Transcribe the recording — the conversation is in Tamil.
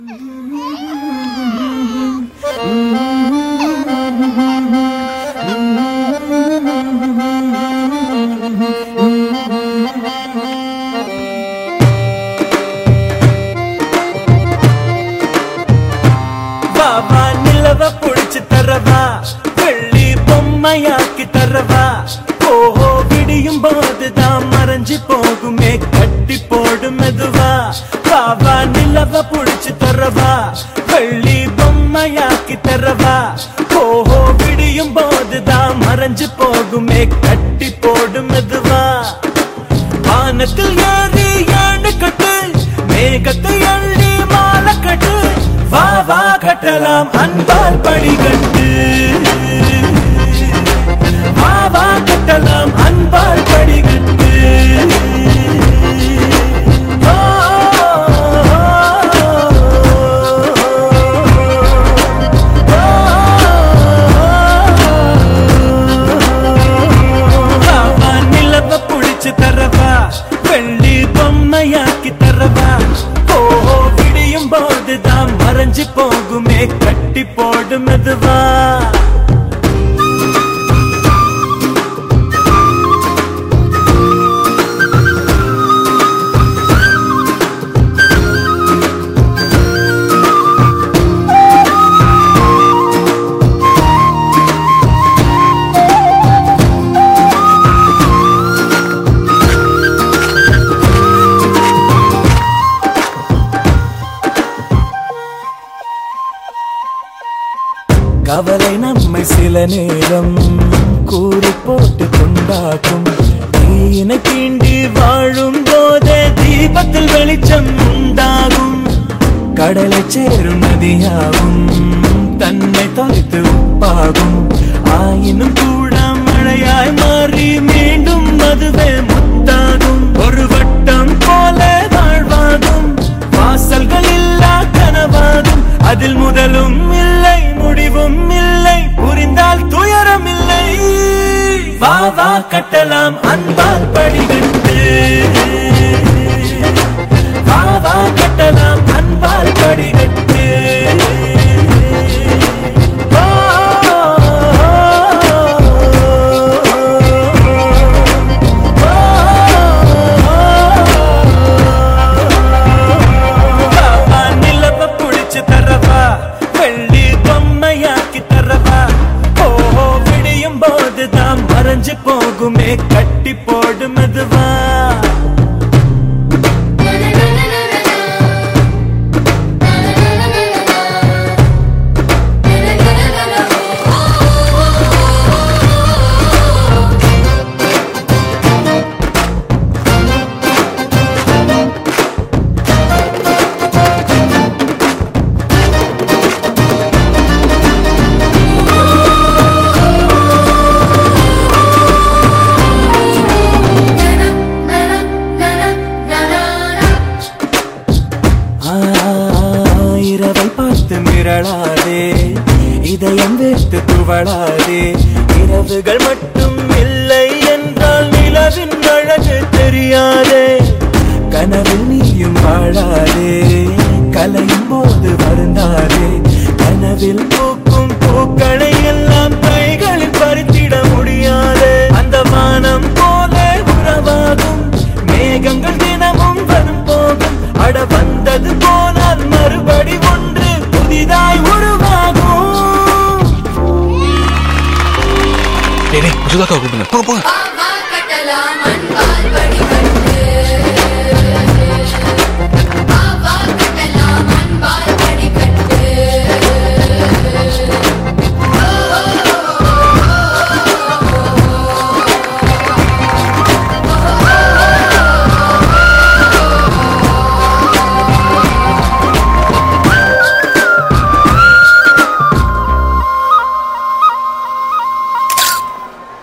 बाबा निलवा पुडिच तरवा வெள்ளி பொம்மையாக்கி தரவா ஓஹோ விடியும் போதுதான் மறைஞ்சு போகுமே கட்டி போடும் மெதுவா பாபா நிலவ புடிச்சு தரவா வெள்ளி பொம்மையாக்கி தரவா ஓஹோ விடியும் போதுதான் மறைஞ்சு போகுமே கட்டி போடும் மெதுவா வானத்தில் ஏறி யானை கட்டு மேகத்தை அள்ளி மாலை கட்டு வா வா கட்டலாம் அன்பால் படிகட்டு வா வா கட்டலாம் அன்பால் படிகட்டு பாபா நிலவ புடிச்சு தரவா வெள்ளி பொம்மையாக்கி தரவா ஓஹோ விடியும் போதுதான் மறைஞ்சு போகுமே கட்டி போடு மெதுவா கவலை நம்மை சில நேரம் கூறி போட்டு கொண்டாக்கும் தீயினை தீண்டி வாழும் போதே தீபத்தில் வெளிச்சம் உண்டாகும் கடலை சேரும் நதியாகும் தன்னை தொலைத்து உப்பாகும் ஆயினும் கூட மழையாய் மாறி மீண்டும் அதுவே முத்தாகும் ஒரு வட்டம் போல வாழ்வாகும் வாசல்கள் இல்லா கனவாகும் அதில் முதலும் இல்லை முடிவும் இல்லை புரிந்தால் துயரம் இல்லை வா வா கட்டலாம் அன்பால் படிகட்டு வா வா கட்டலாம் அன்பால் படிகட்டு மறைஞ்சு போகுமே கட்டி போடு மெதுவா இரவை பார்த்து மிரளாதே இதயம் வைத்து துவளாதே இரவுகள் மட்டும் இல்லை என்றால் நிலவின் அழகு தெரியாதே கனவில் நீயும் வாழாதே கலையும் போது வருந்தாதே கனவில் பூக்கும் பூக்களை எல்லாம் கைகளில் பறித்திட முடியாதே அந்த வானம் போல உறவாகும் மேகங்கள் தினமும் வரும் போகும் அட வந்தது போனால் மறுபடி ஒன்று புதிதாய் உருவாகும். டேய், சுதாக்கா கூப்பிடுங்க. போங்க போங்க.